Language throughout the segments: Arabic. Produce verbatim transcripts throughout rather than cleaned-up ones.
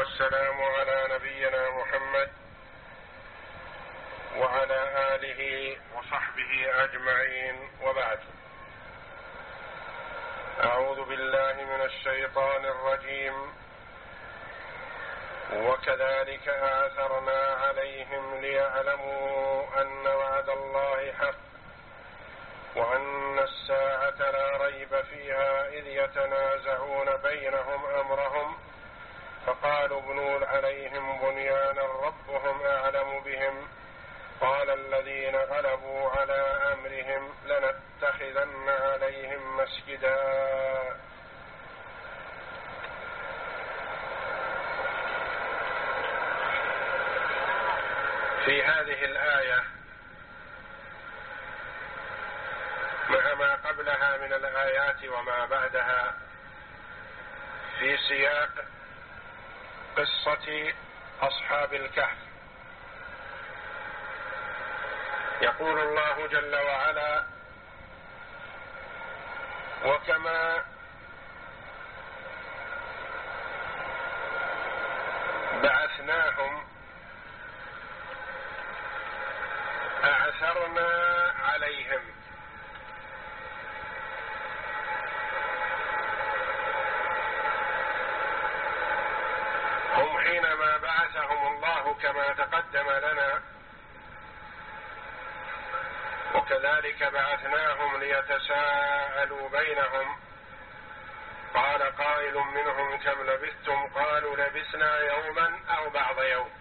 والسلام على نبينا محمد وعلى آله وصحبه أجمعين، وبعد. أعوذ بالله من الشيطان الرجيم. وكذلك آثرنا عليهم ليعلموا أن وعد الله حق وأن الساعة لا ريب فيها إذ يتنازعون بينهم أمرهم فقالوا ابنوا عليهم بنيانا ربهم أعلم بهم قال الذين غلبوا على أمرهم لنتخذن عليهم مسجدا. في هذه الآية مع ما قبلها من الآيات وما بعدها في سياق قصة أصحاب الكهف، يقول الله جل وعلا: وكما بعثناهم أعثرنا عليهم. هم حينما بعثهم الله كما تقدم لنا: وكذلك بعثناهم ليتساءلوا بينهم قال قائل منهم كم لبثتم قالوا لبثنا يوما أو بعض يوم،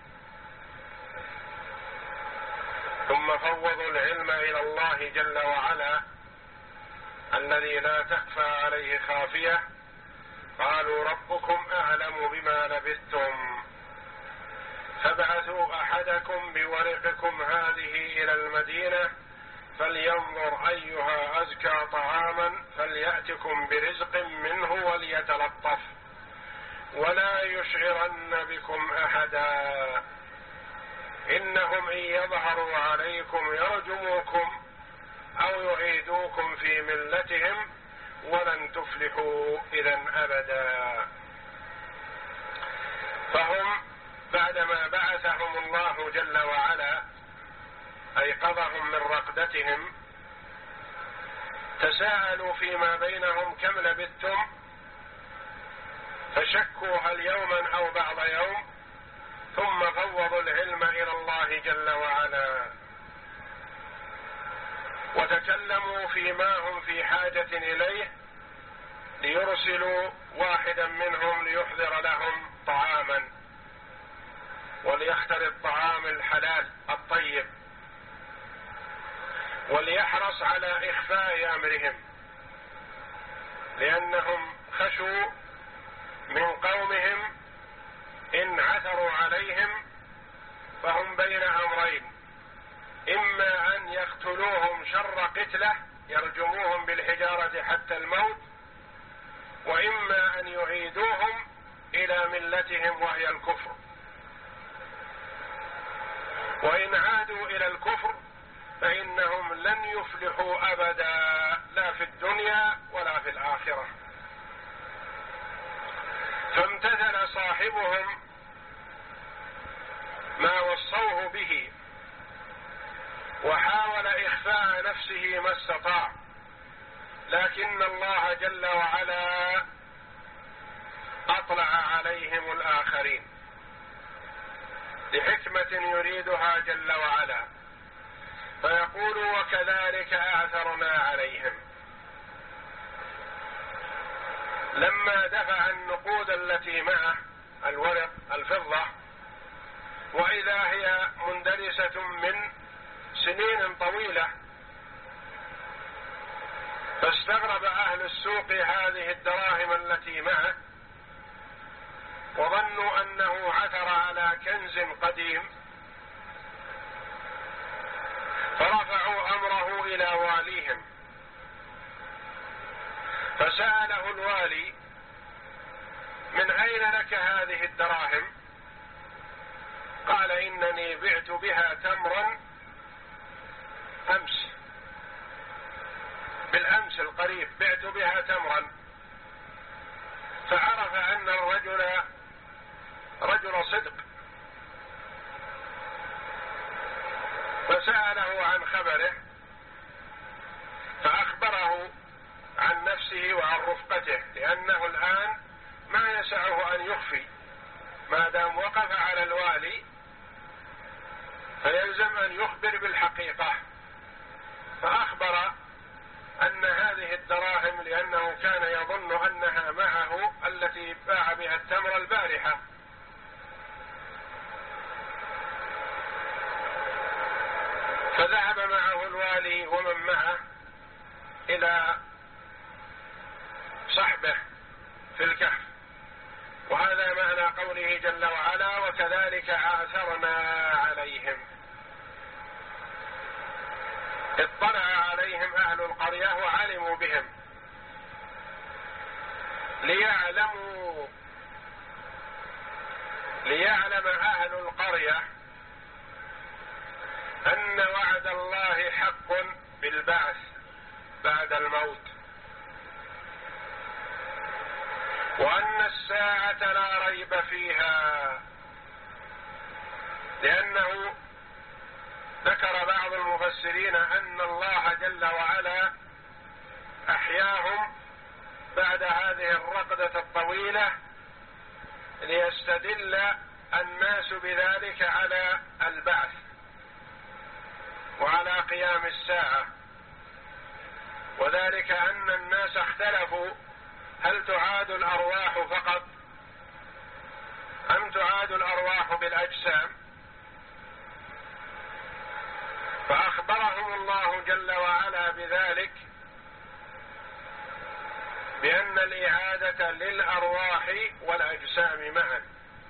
ثم فوضوا العلم إلى الله جل وعلا الذي لا تخفى عليه خافية، قالوا ربكم أعلم بما لبثتم فابعثوا أحدكم بورقكم هذه إلى المدينة فلينظر أيها أزكى طعاما فليأتكم برزق منه وليتلطف ولا يشعرن بكم أحدا إنهم إن يظهروا عليكم يرجموكم أو يعيدوكم في ملتهم ولن تفلحوا إذن أبدا. فهم بعدما بعثهم الله جل وعلا أيقظهم من رقدتهم تساءلوا فيما بينهم كم لبثتم، فشكوا هل يوما أو بعض يوم، ثم فوضوا العلم إلى الله جل وعلا وتكلموا فيما هم في حاجة إليه ليرسلوا واحدا منهم ليحضر لهم طعاما وليختر الطعام الحلال الطيب وليحرص على إخفاء أمرهم، لأنهم خشوا من قومهم إن عثروا عليهم فهم بين أمرين: إما أن يقتلوهم شر قتله يرجموهم بالحجارة حتى الموت، وإما أن يعيدوهم إلى ملتهم وهي الكفر، وإن عادوا إلى الكفر فإنهم لن يفلحوا أبدا لا في الدنيا ولا في الآخرة. فامتثل صاحبهم ما وصوه به وحاول إخفاء نفسه ما استطاع، لكن الله جل وعلا أطلع عليهم الآخرين لحكمة يريدها جل وعلا، فيقول: وكذلك أعثرنا عليهم. لما دفع النقود التي معه الورق الفضة وإذا هي مندرسة من سنين طويلة، فاستغرب أهل السوق هذه الدراهم التي معه وظنوا أنه عثر على كنز قديم، فرفعوا أمره إلى واليهم، فسأله الوالي: من أين لك هذه الدراهم؟ قال: إنني بعت بها تمرا أمس، بالأمس القريب بعت بها تمرا. فعرف أن الرجل رجل صدق، فسأله عن خبره فأخبره عن نفسه وعن رفقته، لأنه الآن ما يسعه أن يخفي، ما دام وقف على الوالي فيلزم أن يخبر بالحقيقة. فأخبر أن هذه الدراهم، لأنه كان يظن أنها معه التي باع بها التمر البارحة، فذهب معه الوالي ومن معه إلى صحبه في الكهف. وهذا معنى قوله جل وعلا: وكذلك آثرنا عليهم. اطلع عليهم أهل القرية وعلموا بهم ليعلموا ليعلم أهل القرية أن وعد الله حق بالبعث بعد الموت، وأن الساعة لا ريب فيها. لأنه ذكر بعض المفسرين أن الله جل وعلا أحياهم بعد هذه الرقدة الطويلة ليستدل الناس بذلك على البعث وعلى قيام الساعة. وذلك أن الناس اختلفوا: هل تعاد الأرواح فقط أم تعاد الأرواح بالأجسام؟ فأخبرهم الله جل وعلا بذلك، بأن الإعادة للأرواح والأجسام معا،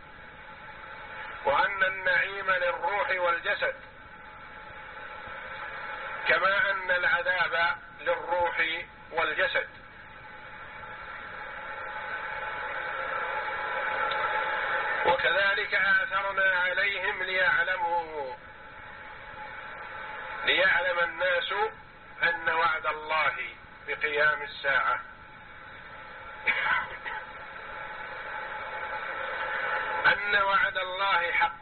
وأن النعيم للروح والجسد، كما أن العذاب للروح والجسد. وكذلك آثرنا عليهم ليعلموا ليعلم الناس أن وعد الله بقيام الساعة، أن وعد الله حق،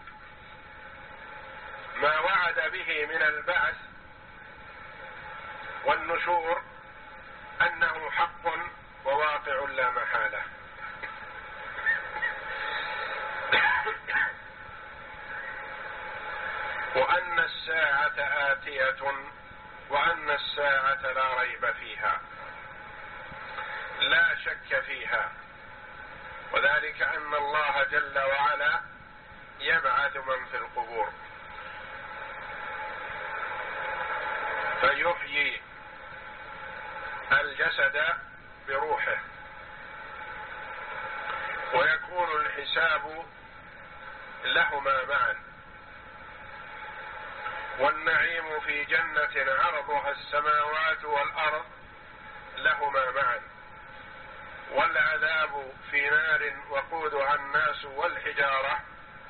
ما وعد به من البعث والنشور أنه حق وواقع لا محالة. وأن الساعة آتية وأن الساعة لا ريب فيها، لا شك فيها. وذلك أن الله جل وعلا يبعث من في القبور فيحيي الجسد بروحه، ويكون الحساب لهما معا، والنعيم في جنة عرضها السماوات والأرض لهما معا، والعذاب في نار وقودها الناس والحجارة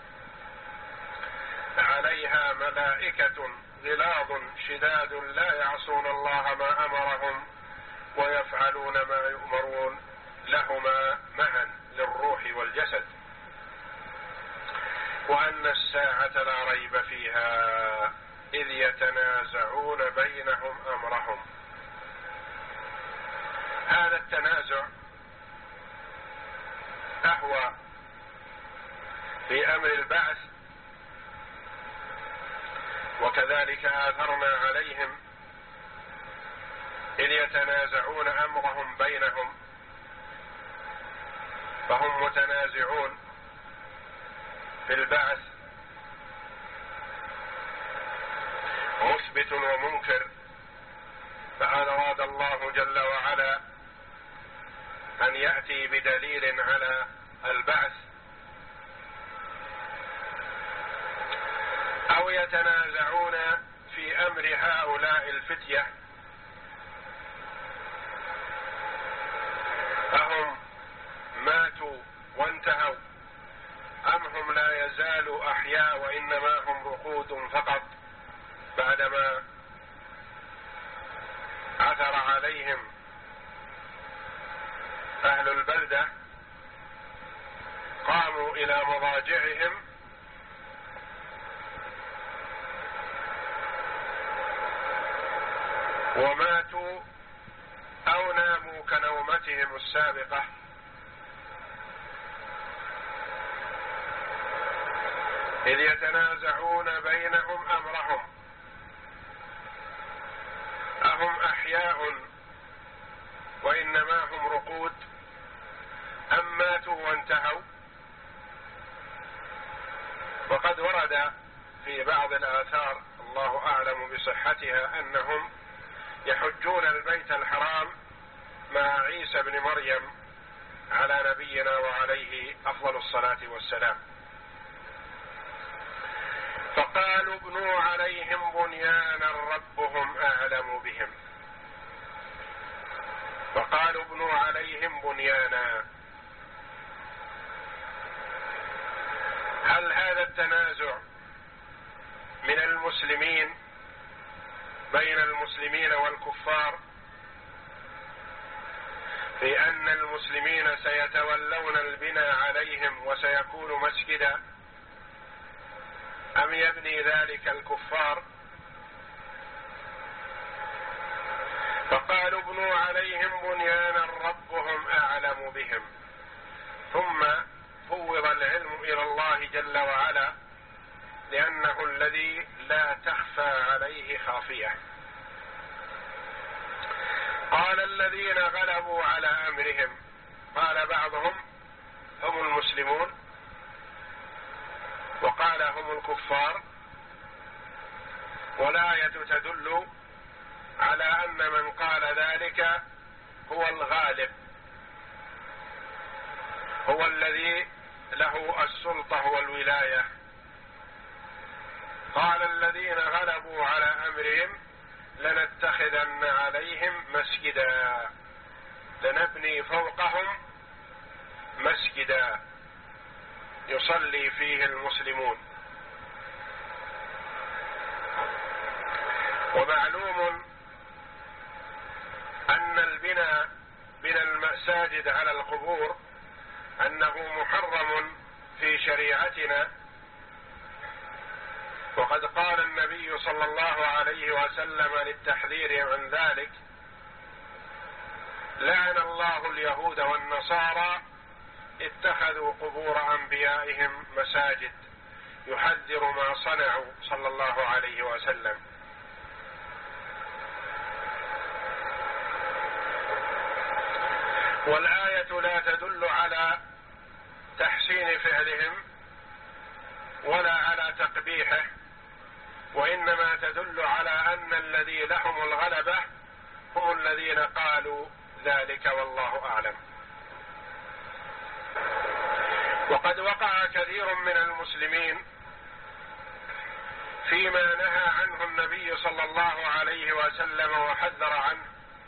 عليها ملائكة غلاظ شداد لا يعصون الله ما أمرهم ويفعلون ما يؤمرون لهما معا للروح والجسد. وأن الساعة لا ريب فيها إذ يتنازعون بينهم أمرهم. هذا التنازع أهوى في أمر البعث، وكذلك آثرنا عليهم إذ يتنازعون أمرهم بينهم، فهم متنازعون في البعث، مثبت ومنكر. فهذا أراد الله جل وعلا أن يأتي بدليل على البعث، أو يتنازعون في أمر هؤلاء الفتية، أهم ماتوا وانتهوا أم هم لا يزالوا أحياء وإنما هم رقود فقط بعدما عثر عليهم أهل البلدة قاموا إلى مضاجعهم وماتوا أو ناموا كنومتهم السابقة، إذ يتنازعون بينهم أمرهم أهم أحياء وإنما هم رقود أم ماتوا وانتهوا. وقد ورد في بعض الآثار الله أعلم بصحتها أنهم يحجون البيت الحرام مع عيسى بن مريم على نبينا وعليه أفضل الصلاة والسلام. فقالوا ابنوا عليهم بنيانا ربهم أعلم بهم، فقالوا ابنوا عليهم بنيانا. هل هذا التنازع من المسلمين بين المسلمين والكفار في أن المسلمين سيتولون البناء عليهم وسيكون مسجدا، أم يبني ذلك الكفار؟ فقالوا ابنوا عليهم بنيانا ربهم أعلم بهم، ثم فوض العلم إلى الله جل وعلا لأنه الذي لا تخفى عليه خافية. قال الذين غلبوا على أمرهم، قال بعضهم هم المسلمون وقال هم الكفار، والآية تدل على أن من قال ذلك هو الغالب، هو الذي له السلطة والولاية. قال الذين غلبوا على أمرهم لنتخذن عليهم مسجدا، لنبني فوقهم مسجدا يصلي فيه المسلمون. ومعلوم أن البناء بناء المساجد على القبور أنه محرم في شريعتنا، وقد قال النبي صلى الله عليه وسلم للتحذير عن ذلك: لعن الله اليهود والنصارى اتخذوا قبور أنبيائهم مساجد، يحذر ما صنعوا صلى الله عليه وسلم. والآية لا تدل على تحسين فعلهم ولا على تقبيحه، وإنما تدل على أن الذي لهم الغلبة هم الذين قالوا ذلك، والله أعلم. وقد وقع كثير من المسلمين فيما نهى عنه النبي صلى الله عليه وسلم وحذر عنه،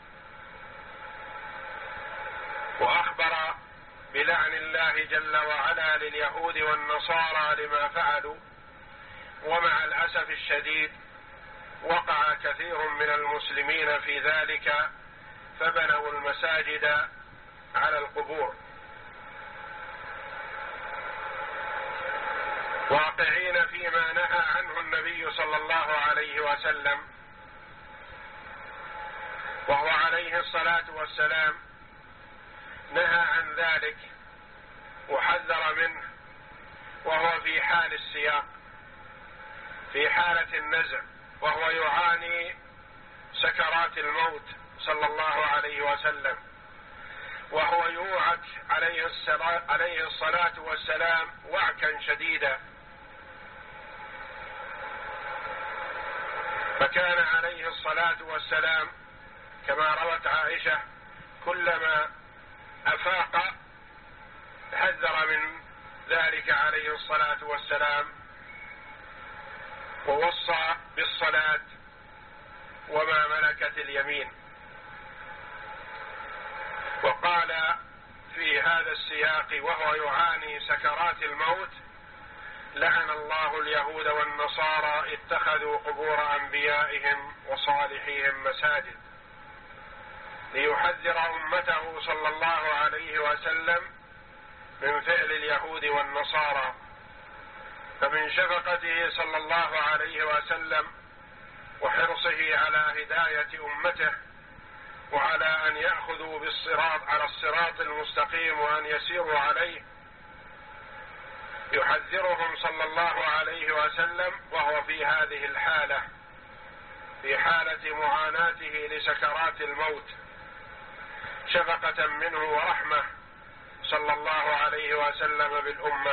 وأخبر بلعن الله جل وعلا لليهود والنصارى لما فعلوا، ومع الأسف الشديد وقع كثير من المسلمين في ذلك، فبنوا المساجد على القبور، واقعين فيما نهى عنه النبي صلى الله عليه وسلم، وهو عليه الصلاة والسلام نهى عن ذلك وحذر منه، وهو في حال السياق، في حالة النزع، وهو يعاني سكرات الموت صلى الله عليه وسلم، وهو يوعك عليه الصلاة, عليه الصلاة والسلام وعكا شديدا. فكان عليه الصلاة والسلام كما روت عائشة كلما أفاق حذر من ذلك عليه الصلاة والسلام، ووصى بالصلاة وما ملكت اليمين. وقال في هذا السياق وهو يعاني سكرات الموت: لعن الله اليهود والنصارى اتخذوا قبور أنبيائهم وصالحيهم مساجد، ليحذر أمته صلى الله عليه وسلم من فعل اليهود والنصارى. فمن شفقته صلى الله عليه وسلم وحرصه على هداية أمته وعلى أن يأخذوا بالصراط على الصراط المستقيم وأن يسيروا عليه، يحذرهم صلى الله عليه وسلم وهو في هذه الحالة، في حالة معاناته لسكرات الموت، شفقة منه ورحمة صلى الله عليه وسلم بالأمة.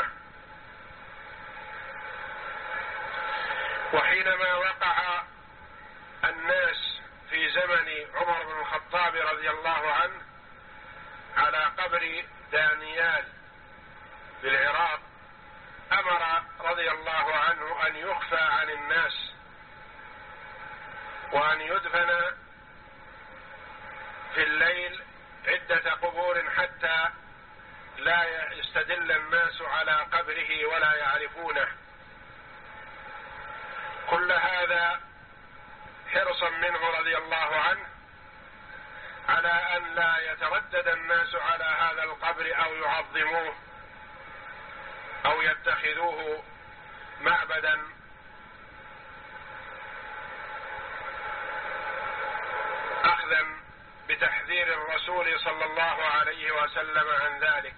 وحينما وقع الناس في زمن عمر بن الخطاب رضي الله عنه على قبر دانيال بالعراق، أمر رضي الله عنه أن يخفى عن الناس وأن يدفن في الليل عدة قبور حتى لا يستدل الناس على قبره ولا يعرفونه. كل هذا حرصا منه رضي الله عنه على أن لا يتردد الناس على هذا القبر أو يعظموه أو يتخذوه معبدا، أخذا بتحذير الرسول صلى الله عليه وسلم عن ذلك.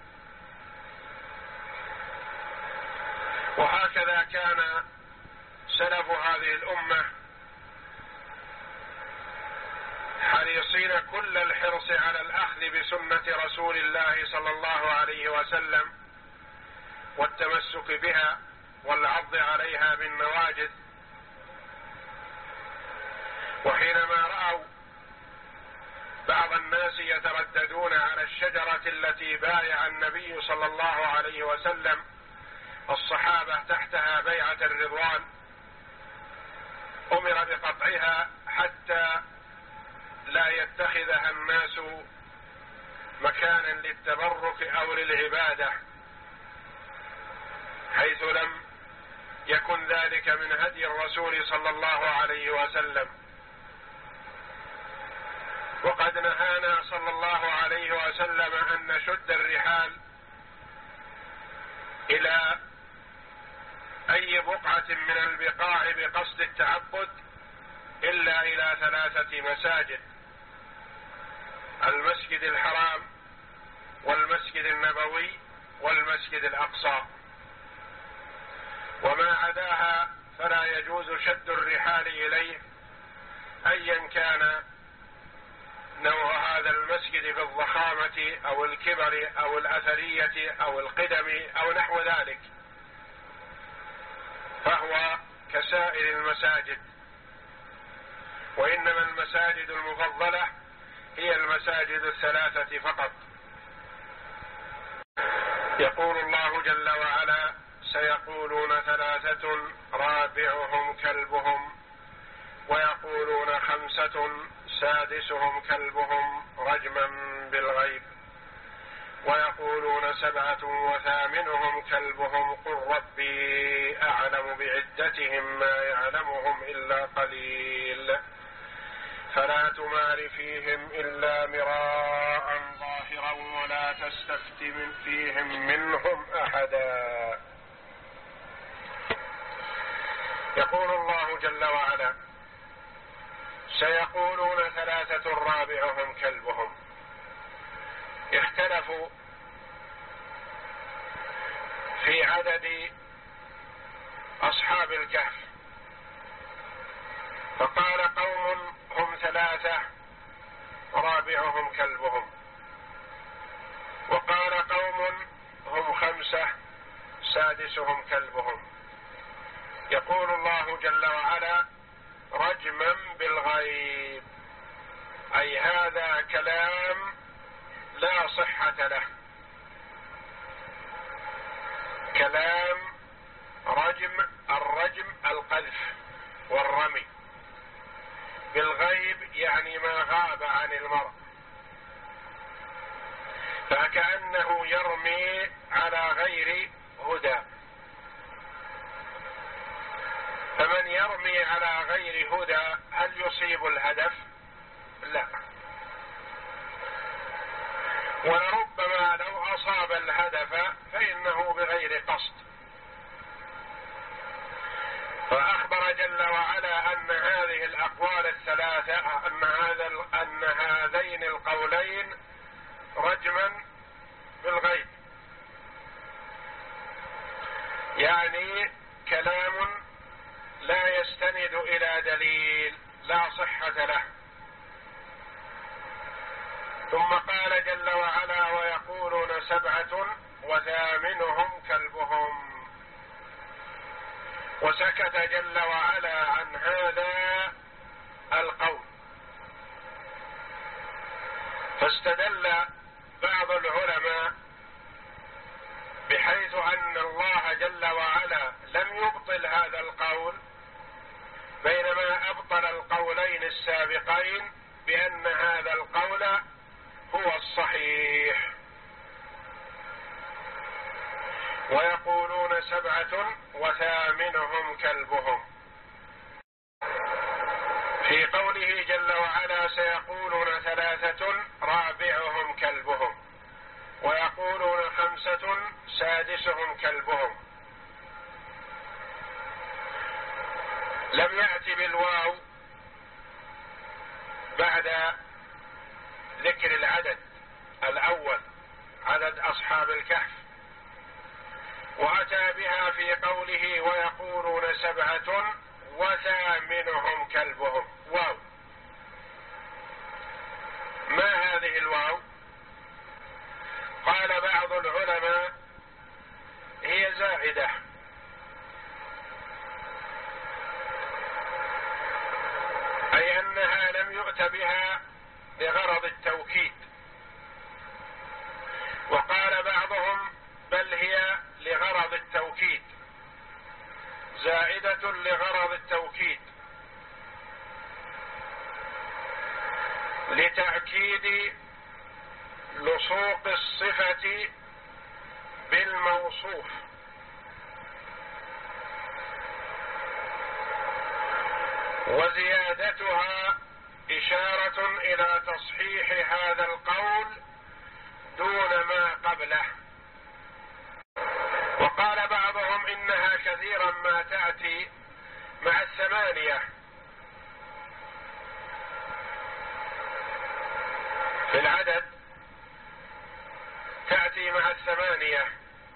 وهكذا كان سلف هذه الأمة حريصين كل الحرص على الأخذ بسنة رسول الله صلى الله عليه وسلم والتمسك بها والعض عليها بالنواجذ. وحينما رأوا بعض الناس يترددون على الشجرة التي بايع النبي صلى الله عليه وسلم الصحابة تحتها بيعة الرضوان، أمر بقطعها حتى لا يتخذها الناس مكانا للتبرك أو للعبادة، حيث لم يكن ذلك من هدي الرسول صلى الله عليه وسلم. وقد نهانا صلى الله عليه وسلم أن نشد الرحال إلى أي بقعة من البقاع بقصد التعبد إلا إلى ثلاثة مساجد: المسجد الحرام والمسجد النبوي والمسجد الأقصى، وما عداها فلا يجوز شد الرحال إليه أيا كان نوع هذا المسجد في الضخامة أو الكبر أو الأثرية أو القدم أو نحو ذلك، فهو كسائر المساجد. وإنما المساجد المفضلة هي المساجد الثلاثة فقط. يقول الله جل وعلا: سيقولون ثلاثة رابعهم كلبهم، ويقولون خمسة سادسهم كلبهم رجما بالغيب، ويقولون سبعة وثامنهم كلبهم قل ربي أعلم بعدتهم ما يعلمهم إلا قليل فلا تمار فيهم إلا مراء ظاهرا ولا تستفت من فيهم منهم أحدا. يقول الله جل وعلا: سيقولون ثلاثة رابعهم كلبهم. اختلفوا في عدد أصحاب الكهف، فقال قوم هم ثلاثة رابعهم كلبهم، وقال قوم هم خمسة سادسهم كلبهم. يقول الله جل وعلا: رجما بالغيب، أي هذا كلام لا صحة له، كلام رجم. الرجم القذف والرمي، بالغيب يعني ما غاب عن المرء، فكأنه يرمي على غير هدى. فمن يرمي على غير هدى هل يصيب الهدف؟ لا. ولربما لو أصاب الهدف فإنه بغير قصد. فأخبر جل وعلا أن هذه الأقوال الثلاثة أن هذا أن هذين القولين رجما بالغيب، يعني كلام لا يستند إلى دليل لا صحة له. ثم قال جل وعلا ويقولون سبعة وثامنهم كلبهم، وسكت جل وعلا عن هذا القول. فاستدل بعض العلماء بحيث أن الله جل وعلا لم يبطل هذا القول، بينما أبطل القولين السابقين بأن هذا القول هو الصحيح. ويقولون سبعة وثامنهم كلبهم، في قوله جل وعلا سيقولون ثلاثة رابعهم كلبهم، ويقولون خمسة سادسهم كلبهم. لم يأتي بالواو بعد ذكر العدد الأول، عدد أصحاب الكهف، وأتى بها في قوله ويقولون سبعة وثامنهم كلبهم، واو. ما هذه الواو؟ قال بعض العلماء هي زائدة، أي أنها لم يؤت بها لغرض التوكيد. وقال بعضهم بل هي لغرض التوكيد، زائدة لغرض التوكيد، لتأكيد لصوق الصفة بالموصوف، وزيادتها إشارة إلى تصحيح هذا القول دون ما قبله. وقال بعضهم إنها كثيرا ما تأتي مع الثمانية في العدد، تأتي مع الثمانية،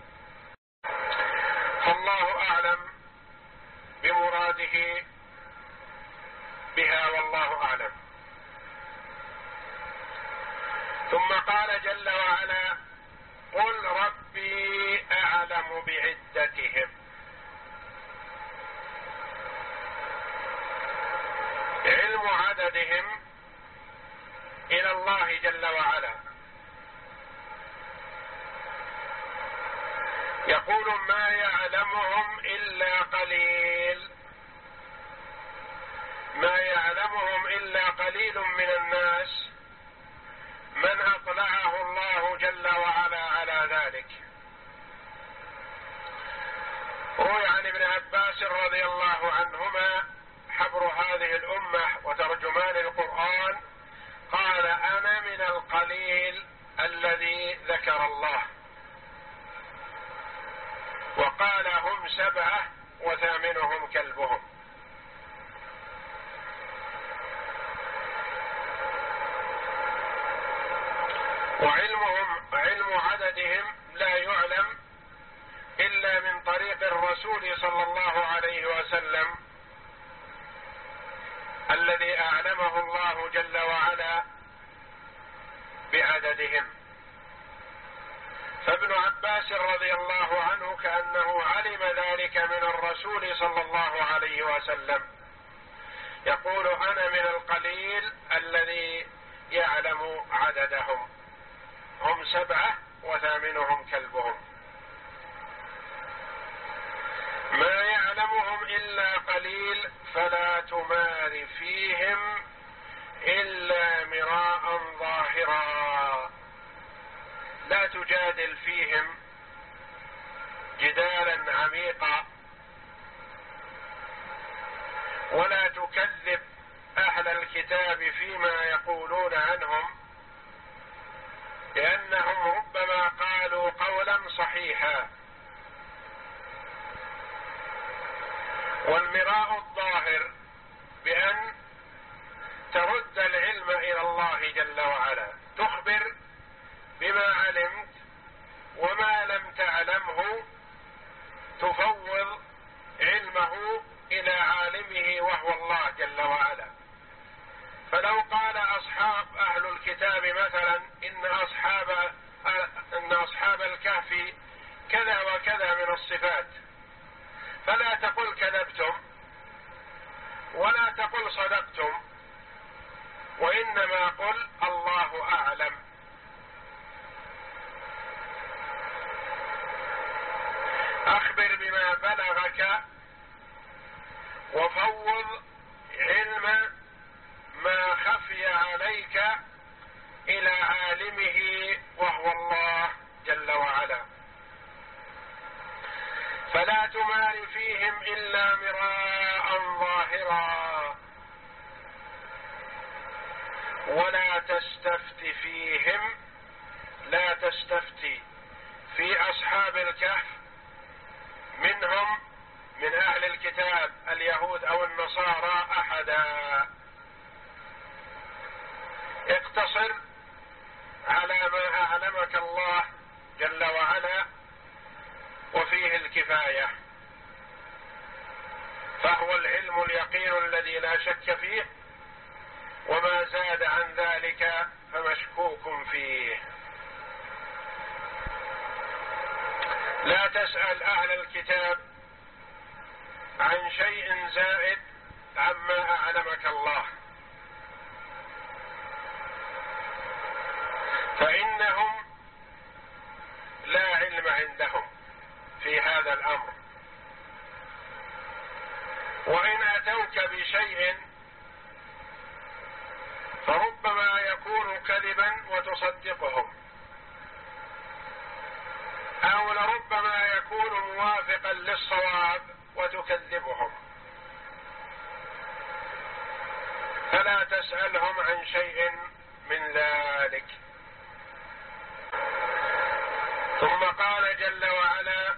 فالله أعلم بمراده بها والله أعلم. ثم قال جل وعلا قل ربي أعلم بعدتهم. علم عددهم إلى الله جل وعلا. يقول ما يعلمهم إلا قليل، ما يعلمهم إلا قليل من الناس من أطلعه الله جل وعلا على ذلك. روي عن ابن عباس رضي الله عنهما حبر هذه الأمة وترجمان القرآن، قال أنا من القليل الذي ذكر الله. وقال هم سبعة وثامنهم كلبهم. وعلمهم علم عددهم لا يعلم إلا من طريق الرسول صلى الله عليه وسلم الذي أعلمه الله جل وعلا بعددهم. فابن عباس رضي الله عنه كأنه علم ذلك من الرسول صلى الله عليه وسلم، يقول أنا من القليل الذي يعلم عددهم، هم سبعة وثامنهم كلبهم. ما يعلمهم إلا قليل فلا تمار فيهم إلا مراء ظاهرا، لا تجادل فيهم جدالا عميقا، ولا تكذب أهل الكتاب فيما يقولون عنهم، لأن فإنهم ربما قالوا قولا صحيحا. والمراء الظاهر بأن ترد العلم إلى الله جل وعلا، تخبر بما علمت، وما لم تعلمه تفوض علمه إلى عالمه وهو الله جل وعلا. فلو قال أصحاب أهل الكتاب مثلا إن أصحاب إن أصحاب الكهف كذا وكذا من الصفات، فلا تقل كذبتم ولا تقل صدقتم، وإنما قل الله أعلم. أخبر بما بلغك وفوض علم ما خفي عليك إلى عالمه وهو الله جل وعلا. فلا تمار فيهم إلا مراء ظاهرا، ولا تستفت فيهم، لا تستفتي في أصحاب الكهف منهم من أهل الكتاب اليهود أو النصارى أحدا. اقتصر على ما أعلمك الله جل وعلا وفيه الكفاية، فهو العلم اليقين الذي لا شك فيه، وما زاد عن ذلك فمشكوك فيه. لا تسأل أهل الكتاب عن شيء زائد عما أعلمك الله، فإنهم لا علم عندهم في هذا الأمر، وإن أتوك بشيء فربما يكون كذبا وتصدقهم، أو لربما يكون موافقا للصواب وتكذبهم. فلا تسألهم عن شيء من ذلك. ثم قال جل وعلا: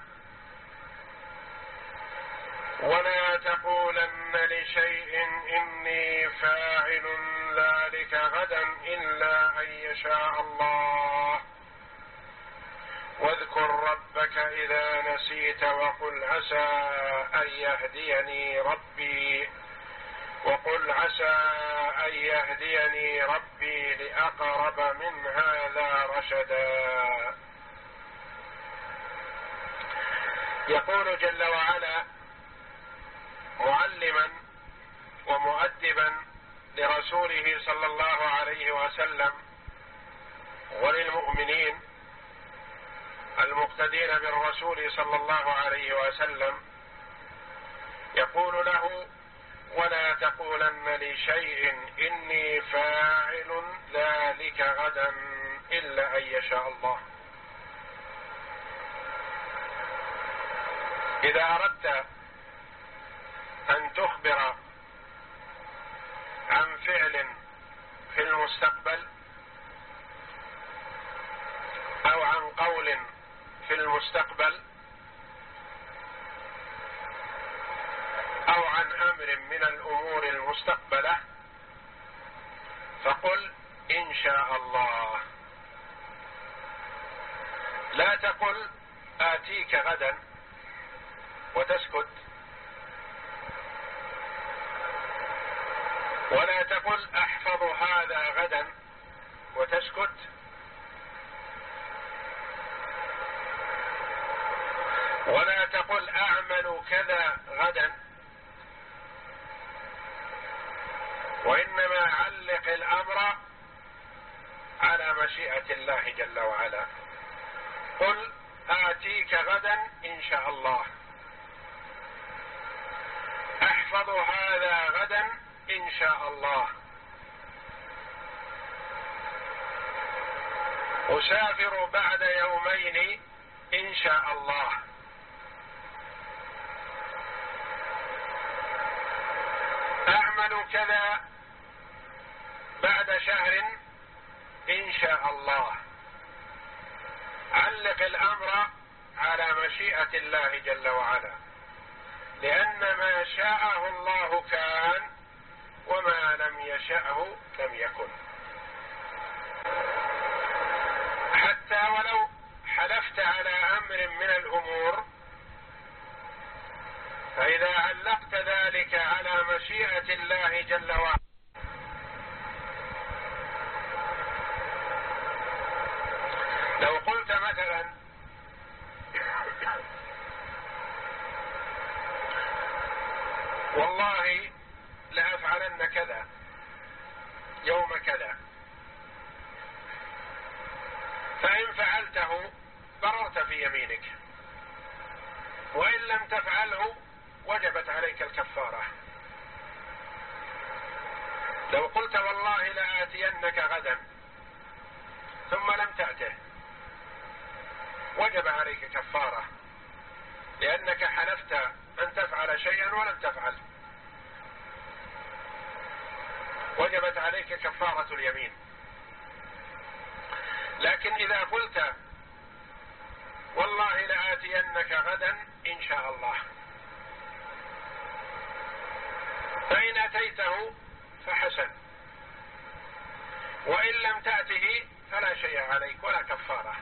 ولا تقولن لشيء إني فاعل ذلك غدا إلا أن يشاء الله، واذكر ربك إذا نسيت وقل عسى أن يهديني ربي وقل عسى أن يهديني ربي لأقرب من هذا رشدا. يقول جل وعلا معلما ومؤدبا لرسوله صلى الله عليه وسلم وللمؤمنين المقتدين بالرسول صلى الله عليه وسلم، يقول له: ولا تقولن لشيء إني فاعل ذلك غدا إلا أن يشاء الله. إذا أردت أن تخبر عن فعل في المستقبل أو عن قول في المستقبل أو عن أمر من الأمور المستقبلة، فقل إن شاء الله. لا تقل آتيك غدا وتسكت، ولا تقل أحفظ هذا غدا وتسكت، ولا تقل أعمل كذا غدا، وإنما علق الأمر على مشيئة الله جل وعلا. قل آتيك غدا إن شاء الله، أحفظ هذا غدا إن شاء الله، أسافر بعد يومين إن شاء الله، أعمل كذا بعد شهر إن شاء الله. علق الأمر على مشيئة الله جل وعلا، لأن ما شاءه الله كان وما لم يشأه لم يكن. حتى ولو حلفت على أمر من الأمور، فإذا علقت ذلك على مشيئة الله جل وعلا لو قلت مثلا والله لأفعلن كذا يوم كذا، فإن فعلته بررت في يمينك، وإن لم تفعله وجبت عليك الكفارة. لو قلت والله لآتينك غدا ثم لم تأته وجب عليك كفارة، لأنك حلفت أن تفعل شيئا ولم تفعل، وجبت عليك كفارة اليمين. لكن إذا قلت والله لآتينك غدا إن شاء الله، فإن أتيته فحسن، وإن لم تأته فلا شيء عليك ولا كفارة،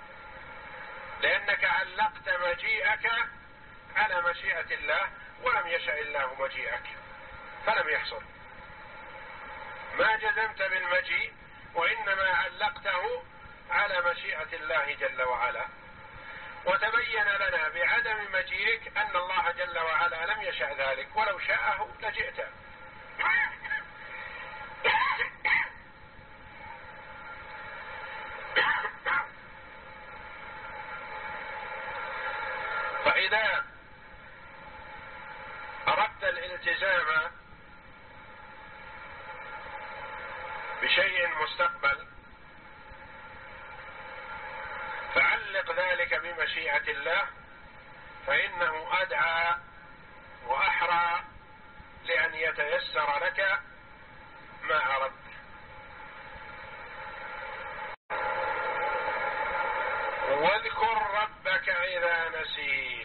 لأنك علقت مجيئك على مشيئة الله، ولم يشأ الله مجيئك فلم يحصل. ما جزمت بالمجيء، وإنما علقته على مشيئة الله جل وعلا. وتبين لنا بعدم مجيئك أن الله جل وعلا لم يشأ ذلك، ولو شاءه لجئت. فإذا أردت الالتزام بشيء مستقبل فعلق ذلك بمشيئة الله، فإنه أدعى وأحرى لأن يتيسر لك ما أردت. واذكر ربك إذا نسيت.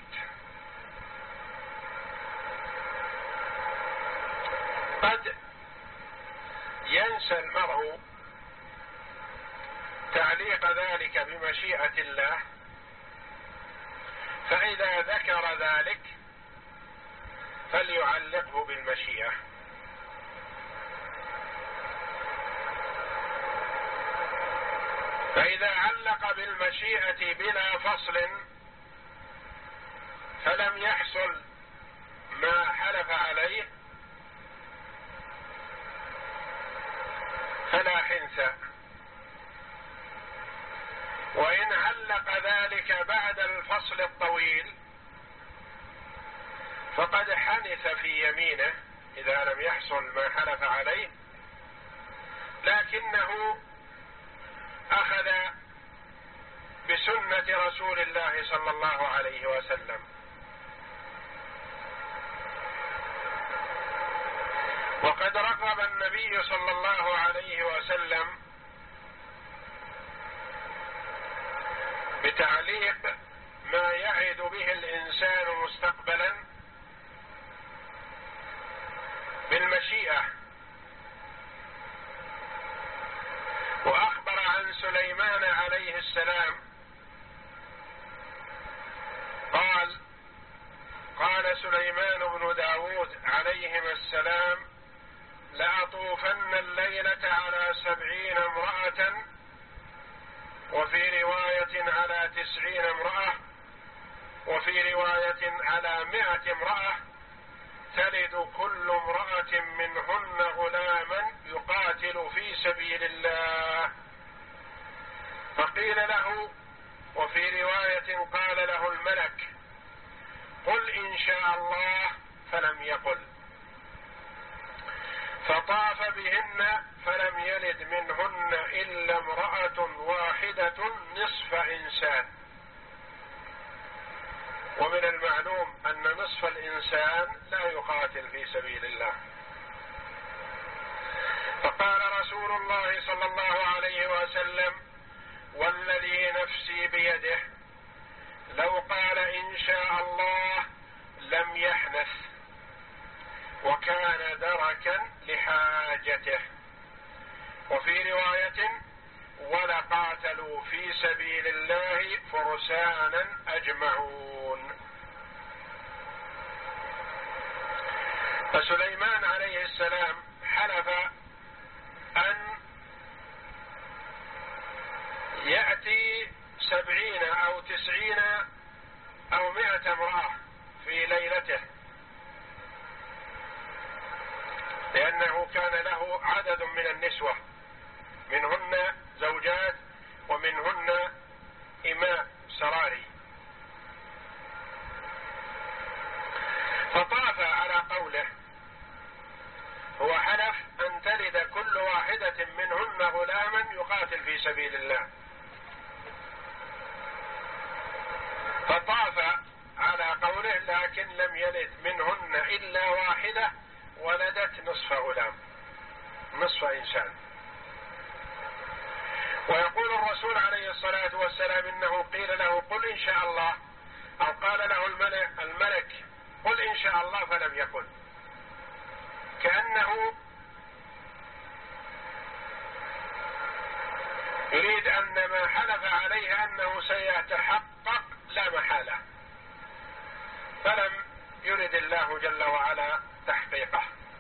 قد ينسى المرء تعليق ذلك بمشيئة الله، فإذا ذكر ذلك فليعلقه بالمشيئة. فإذا علق بالمشيئة بلا فصل فلم يحصل ما حلف عليه فلا حنث. وإن علق ذلك بعد الفصل الطويل فقد حنث في يمينه إذا لم يحصل ما حلف عليه، لكنه أخذ بسنة رسول الله صلى الله عليه وسلم. وقد رغب النبي صلى الله عليه وسلم بتعليق ما يعد به الإنسان مستقبلا بالمشيئة. وأخبر عن سليمان عليه السلام قال قال سليمان بن داود عليهما السلام: لأطوفن الليلة على سبعين امرأة، وفي رواية على تسعين امرأة، وفي رواية على مائة امرأة، تلد كل امرأة منهن غلاما يقاتل في سبيل الله. فقيل له، وفي رواية قال له الملك: قل إن شاء الله، فلم يقل. فطاف بهن فلم يلد منهن إلا امرأة واحدة نصف إنسان. ومن المعلوم أن نصف الإنسان لا يقاتل في سبيل الله. فقال رسول الله صلى الله عليه وسلم: والذي نفسي بيده لو قال إن شاء الله لم يحنث، وكان دركا لحاجته. وفي رواية ولقاتلوا في سبيل الله فرسانا أجمعون. فسليمان عليه السلام حلف أن يأتي سبعين أو تسعين أو مائة امرأة في ليلته، لأنه كان له عدد من النسوة، منهن زوجات ومنهن إماء سراري. فطاف على قوله، هو حلف أن تلد كل واحدة منهن غلاما يقاتل في سبيل الله، فطاف على قوله، لكن لم يلد منهن إلا واحدة ولدت نصف غلام، نصف إنسان. ويقول الرسول عليه الصلاة والسلام إنه قيل له قل إن شاء الله، أو قال له الملك قل إن شاء الله فلم يقل، كأنه يريد أن ما حلف عليه أنه سيتحقق لا محالة، فلم يرد الله جل وعلا تحقيقه.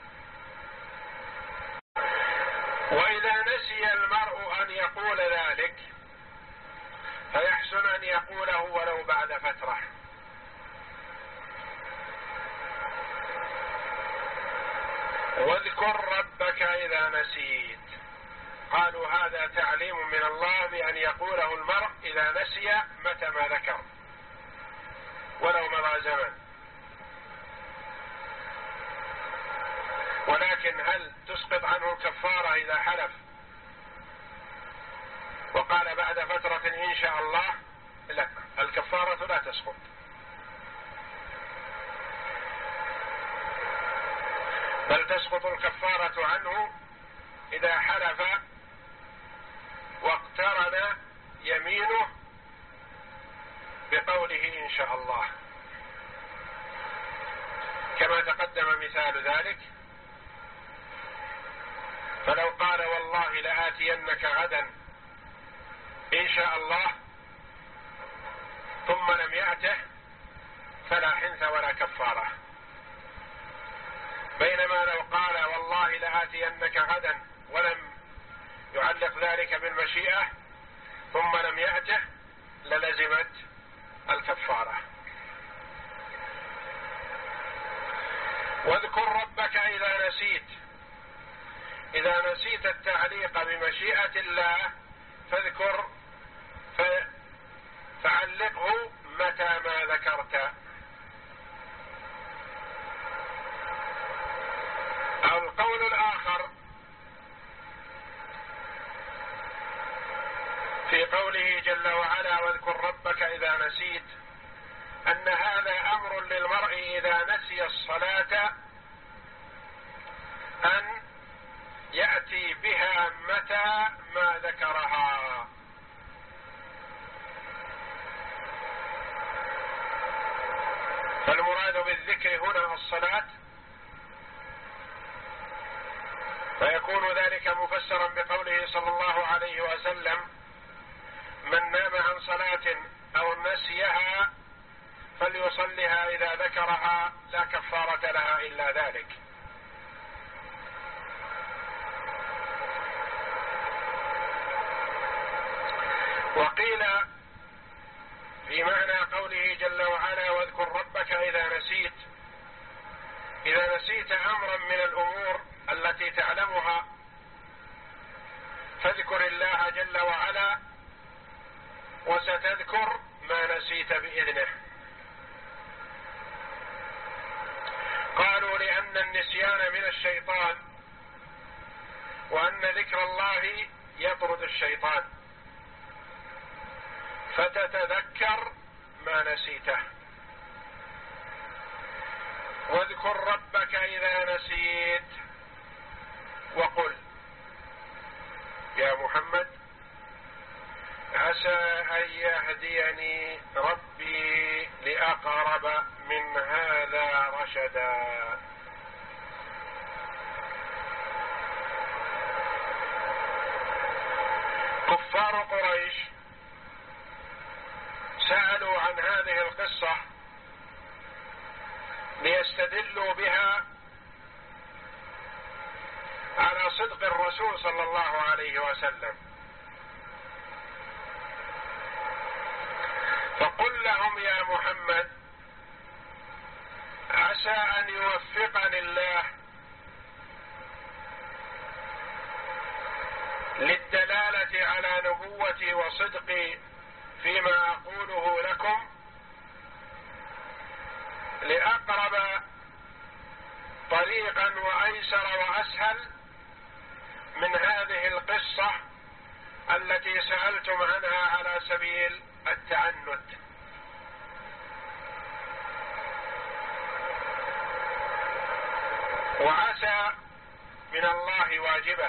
وإذا نسي المرء أن يقول ذلك فيحسن أن يقوله ولو بعد فترة. واذكر ربك إذا نسيت، قالوا هذا تعليم من الله بأن يقوله المرء إذا نسي متى ما ذكر ولو مضى زمن. ولكن هل تسقط عنه الكفارة إذا حلف وقال بعد فترة إن شاء الله؟ لا، الكفارة لا تسقط. بل تسقط الكفارة عنه إذا حلف واقترن يمينه بقوله إن شاء الله، كما تقدم مثال ذلك. فلو قال والله لآتينك غدا إن شاء الله ثم لم يأته فلا حنث ولا كفارة، بينما لو قال والله لآتينك غدا ولم يعلق ذلك بالمشيئة ثم لم يأته للزمت الكفارة. واذكر ربك إذا نسيت، إذا نسيت التعليق بمشيئة الله فاذكر فعلقه متى ما ذكرت. أو القول الآخر في قوله جل وعلا واذكر ربك إذا نسيت، أن هذا أمر للمرء إذا نسي الصلاة أن يأتي بها متى ما ذكرها. فالمراد بالذكر هنا الصلاة، فيكون ذلك مفسرا بقوله صلى الله عليه وسلم من نام عن صلاة أو نسيها فليصلها إذا ذكرها لا كفارة لها إلا ذلك. وقيل في معنى قوله جل وعلا واذكر ربك إذا نسيت، إذا نسيت أمرا من الأمور التي تعلمها فاذكر الله جل وعلا وستذكر ما نسيت بإذنه. قالوا لأن النسيان من الشيطان، وأن ذكر الله يطرد الشيطان، فتتذكر ما نسيته. واذكر ربك إذا نسيت وقل يا محمد عسى أن يهديني ربي لأقرب من هذا رشدا. كفار قريش سألوا عن هذه القصة ليستدلوا بها على صدق الرسول صلى الله عليه وسلم، فقل لهم يا محمد عسى أن يوفقني الله للدلالة على نبوتي وصدقي فيما أقوله لكم لأقرب طريقا وأيسر وأسهل من هذه القصة التي سألتم عنها على سبيل التعنت. وعسى من الله واجبه،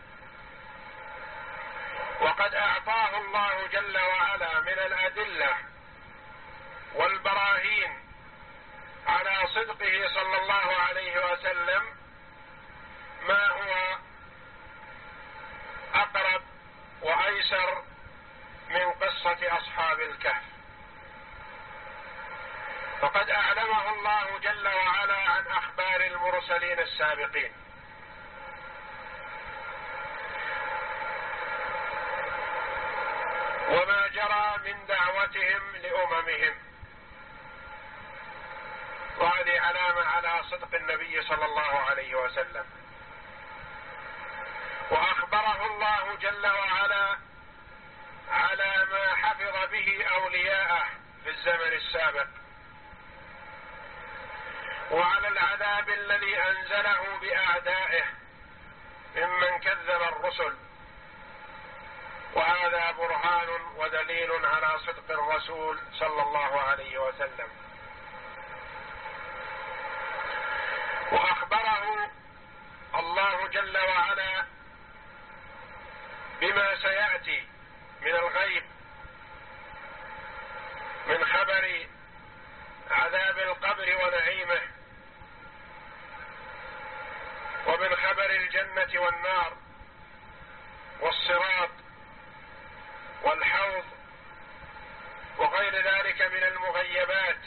وقد أعطاه الله جل وعلا من الأدلة والبراهين على صدقه صلى الله عليه وسلم ما هو أقرب وأيسر من قصة أصحاب الكهف. فقد أعلمه الله جل وعلا عن أخبار المرسلين السابقين، وما جرى من دعوتهم لأممهم، وهذه علامة على صدق النبي صلى الله عليه وسلم. وأخبره الله جل وعلا على ما حفظ به أولياءه في الزمن السابق، وعلى العذاب الذي أنزله بأعدائه ممن كذب الرسل، وهذا برهان ودليل على صدق الرسول صلى الله عليه وسلم. وأخبره الله جل وعلا بما سيأتي من الغيب من خبر عذاب القبر ونعيمه، ومن خبر الجنة والنار والصراط والحوض وغير ذلك من المغيبات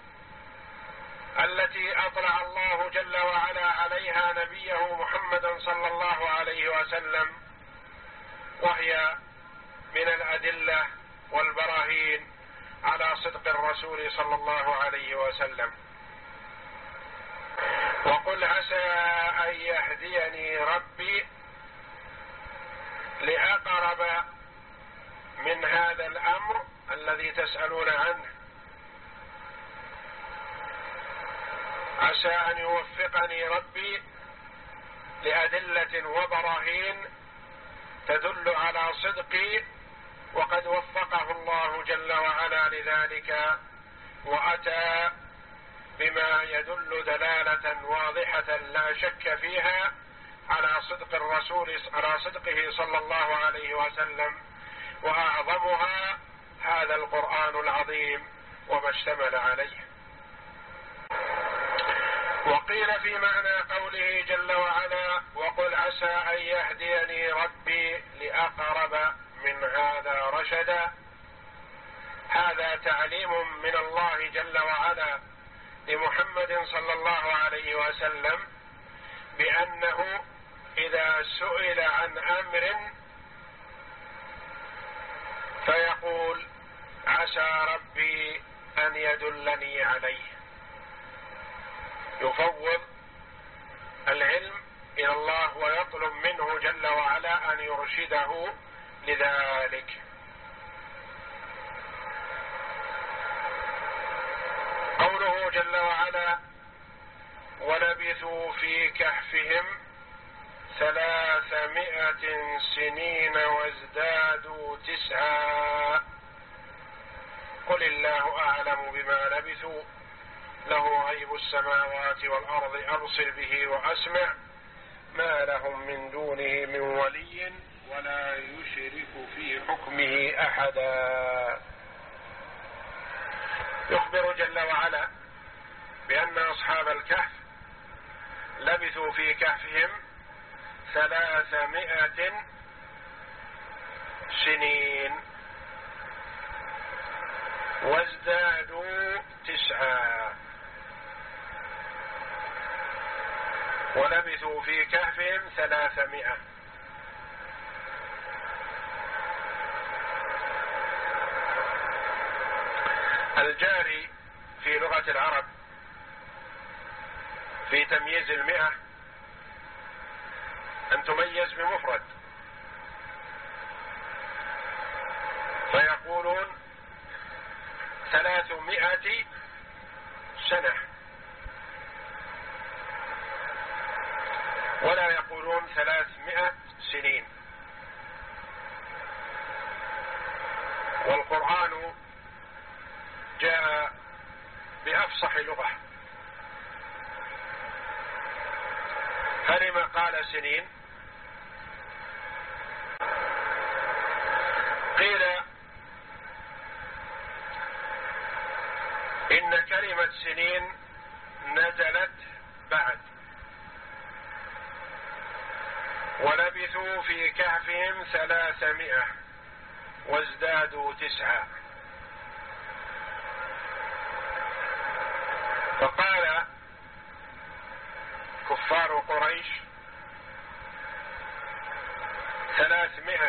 التي أطلع الله جل وعلا عليها نبيه محمدا صلى الله عليه وسلم، وهي من الأدلة والبراهين على صدق الرسول صلى الله عليه وسلم. وقل عسى أن يهديني ربي لأقرب من هذا الأمر الذي تسألون عنه، عسى أن يوفقني ربي لأدلة وبراهين تدل على صدقي، وقد وفقه الله جل وعلا لذلك، وأتى بما يدل دلالة واضحة لا شك فيها على صدق الرسول على صدقه صلى الله عليه وسلم، وأعظمها هذا القرآن العظيم وما اشتمل عليه. وقيل في معنى قوله جل وعلا وقل عسى أن يهديني ربي لأقرب من هذا رشدا، هذا تعليم من الله جل وعلا لمحمد صلى الله عليه وسلم بأنه إذا سئل عن أمر فيقول عسى ربي أن يدلني عليه، يفوض العلم إلى الله ويطلب منه جل وعلا أن يرشده لذلك. قوله جل وعلا ولبثوا في كهفهم ثلاثمائة سنين وازدادوا تسعا قل الله أعلم بما لبثوا له غيب السماوات والأرض أبصر به وأسمع ما لهم من دونه من ولي ولا يشرك في حكمه أحدا. يخبر جل وعلا بأن أصحاب الكهف لبثوا في كهفهم ثلاثمائة سنين وازدادوا تسعا، ولبثوا في كهفهم ثلاثمائة. الجاري في لغة العرب في تمييز المئة أن تميز بمفرد، فيقولون ثلاثمائة سنة، ولا يقولون ثلاثمائة سنين. والقرآن جاء بأفصح لغة، فلما قال سنين؟ قيل إن كلمة سنين نزلت بعد، ولبثوا في كهفهم ثلاثمائة وازدادوا تسعة. فقال كفار قريش ثلاثمائة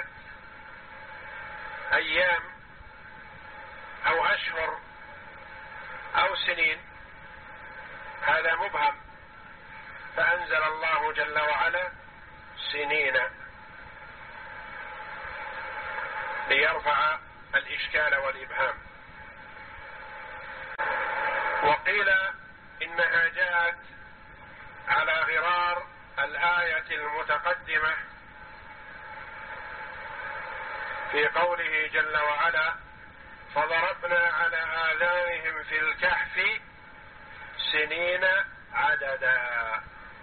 أيام أو أشهر أو سنين، هذا مبهم، فأنزل الله جل وعلا سنين ليرفع الإشكال والإبهام. وقيل إنها جاءت على غرار الآية المتقدمة في قوله جل وعلا فضربنا على آذانهم في الكهف سنين عددا.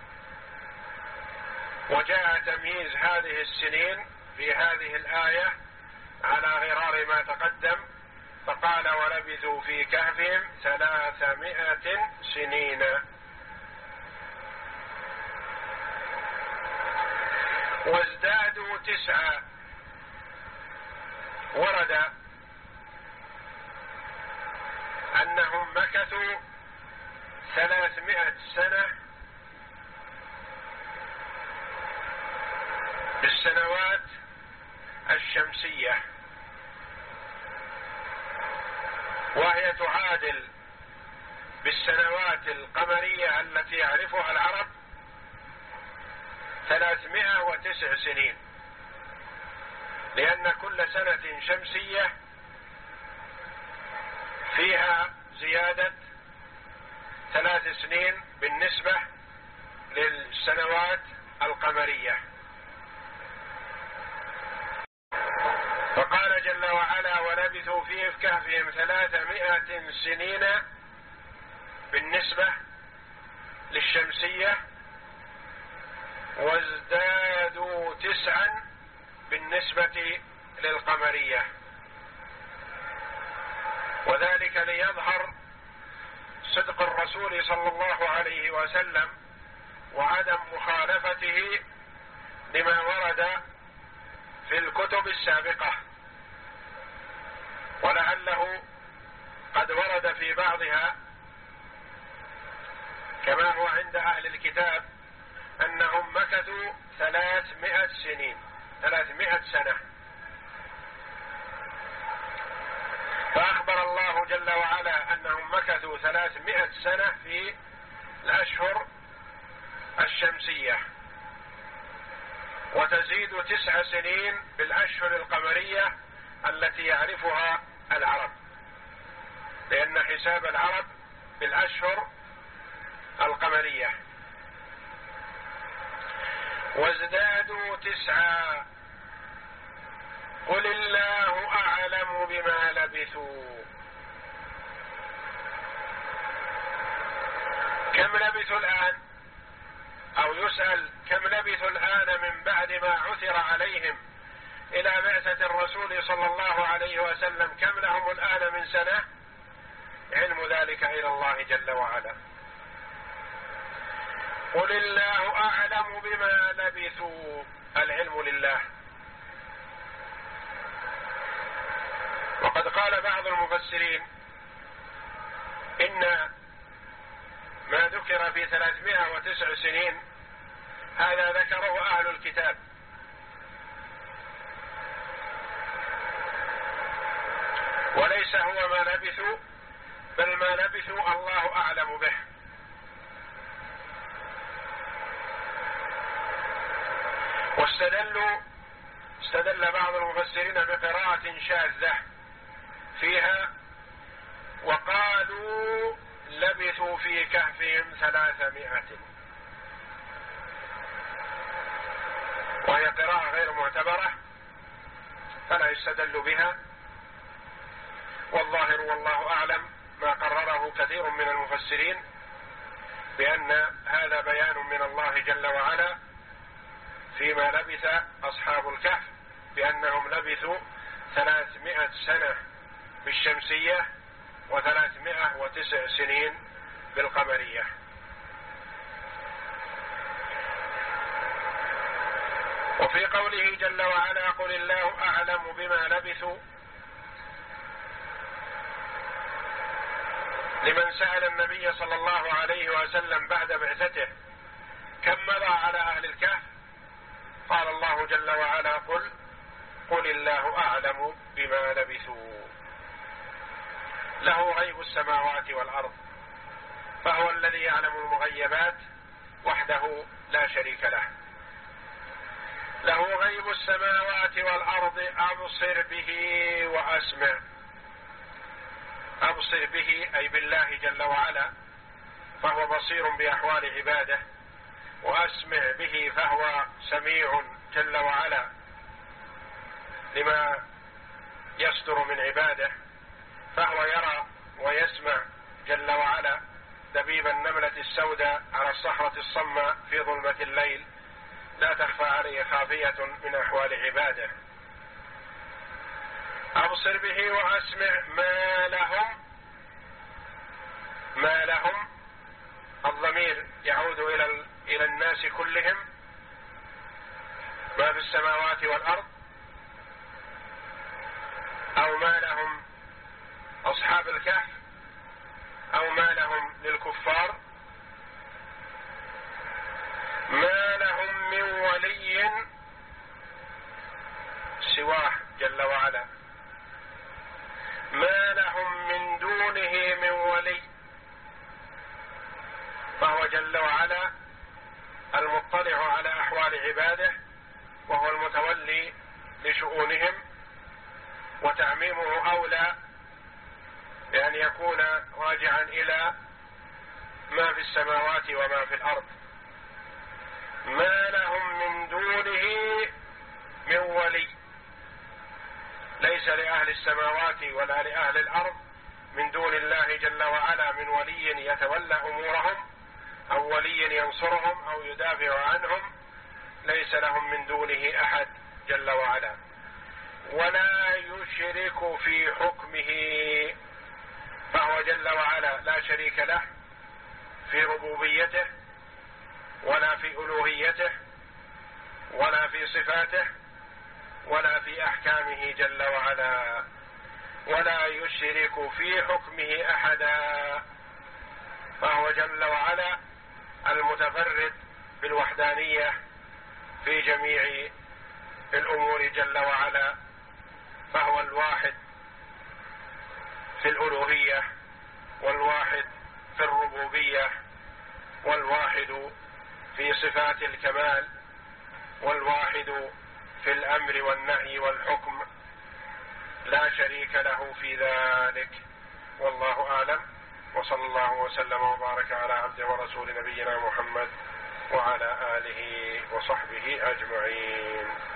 وجاء تمييز هذه السنين في هذه الآية على غرار ما تقدم، فقال ولبثوا في كهفهم ثلاثمائة سنين. وازدادوا تسعة، ورد أنهم مكثوا ثلاثمائة سنة بالسنوات الشمسية، وهي تعادل بالسنوات القمرية التي يعرفها العرب ثلاثمائة وتسع سنين، لأن كل سنة شمسية فيها زيادة ثلاث سنين بالنسبة للسنوات القمرية. فقال جل وعلا ولبثوا في كهفهم ثلاثمائة سنين بالنسبة للشمسية، وازدادوا تسعا بالنسبة للقمرية، وذلك ليظهر صدق الرسول صلى الله عليه وسلم وعدم مخالفته لما ورد في الكتب السابقة. ولعله قد ورد في بعضها كما هو عند أهل الكتاب أنهم مكثوا ثلاثمائة سنين ثلاثمائة سنة. فأخبر الله جل وعلا أنهم مكثوا ثلاثمائة سنة في الأشهر الشمسية، وتزيد تسع سنين بالأشهر القمرية التي يعرفها العرب، لأن حساب العرب بالأشهر القمرية. وازدادوا تسعا قل الله أعلم بما لبثوا. كم لبثوا الآن؟ أو يسأل كم لبثوا الآن من بعد ما عثر عليهم إلى بعثة الرسول صلى الله عليه وسلم كم لهم الآن من سنة؟ علم ذلك إلى الله جل وعلا. قل الله أعلم بما لبثوا، العلم لله. وقد قال بعض المفسرين إن ما ذكر في ثلاثمائة وتسع سنين هذا ذكره أهل الكتاب، وليس هو ما لبثوا، بل ما لبثوا الله أعلم به. واستدلوا استدل بعض المفسرين بقراءة شاذة فيها وقالوا لبثوا في كهفهم ثلاثمائة، وهي قراءة غير معتبرة فلا يستدل بها. والظاهر والله أعلم ما قرره كثير من المفسرين بأن هذا بيان من الله جل وعلا فيما لبث أصحاب الكهف، بأنهم لبثوا ثلاثمائة سنة بالشمسية وثلاثمائة وتسع سنين بالقمرية. وفي قوله جل وعلا قل الله أعلم بما لبثوا، لمن سأل النبي صلى الله عليه وسلم بعد بعثته كم مضى على أهل الكهف، قال الله جل وعلا قل قل الله أعلم بما لبثوا. له غيب السماوات والأرض، فهو الذي يعلم المغيبات وحده لا شريك له. له غيب السماوات والأرض أبصر به وأسمع. أبصر به أي بالله جل وعلا، فهو بصير بأحوال عباده، وأسمع به فهو سميع جل وعلا لما يصدر من عباده، فهو يرى ويسمع جل وعلا دبيب النملة السوداء على الصخرة الصماء في ظلمة الليل، لا تخفى عليه خافية من أحوال عباده. أبصر به وأسمع ما لهم ما لهم الضمير يعود إلى إلى الناس كلهم، ما في السماوات والأرض، أو ما لهم أصحاب الكهف، أو ما لهم للكفار. ما لهم من ولي سواه جل وعلا، ما لهم من دونه من ولي، فهو جل وعلا المطلع على أحوال عباده، وهو المتولي لشؤونهم، وتعميمه أولى بأن يكون راجعا إلى ما في السماوات وما في الأرض. ما لهم من دونه من ولي، ليس لأهل السماوات ولا لأهل الأرض من دون الله جل وعلا من ولي يتولى أمورهم، أو ولي ينصرهم أو يدافع عنهم، ليس لهم من دونه أحد جل وعلا. ولا يشرك في حكمه، فهو جل وعلا لا شريك له في ربوبيته ولا في ألوهيته ولا في صفاته ولا في أحكامه جل وعلا. ولا يشرك في حكمه أحدا، فهو جل وعلا المتفرد بالوحدانية في جميع الأمور جل وعلا، فهو الواحد في الألوهية، والواحد في الربوبية، والواحد في صفات الكمال، والواحد في الأمر والنهي والحكم، لا شريك له في ذلك. والله أعلم، وصلى الله وسلم وبارك على عبده ورسول نبينا محمد وعلى آله وصحبه أجمعين.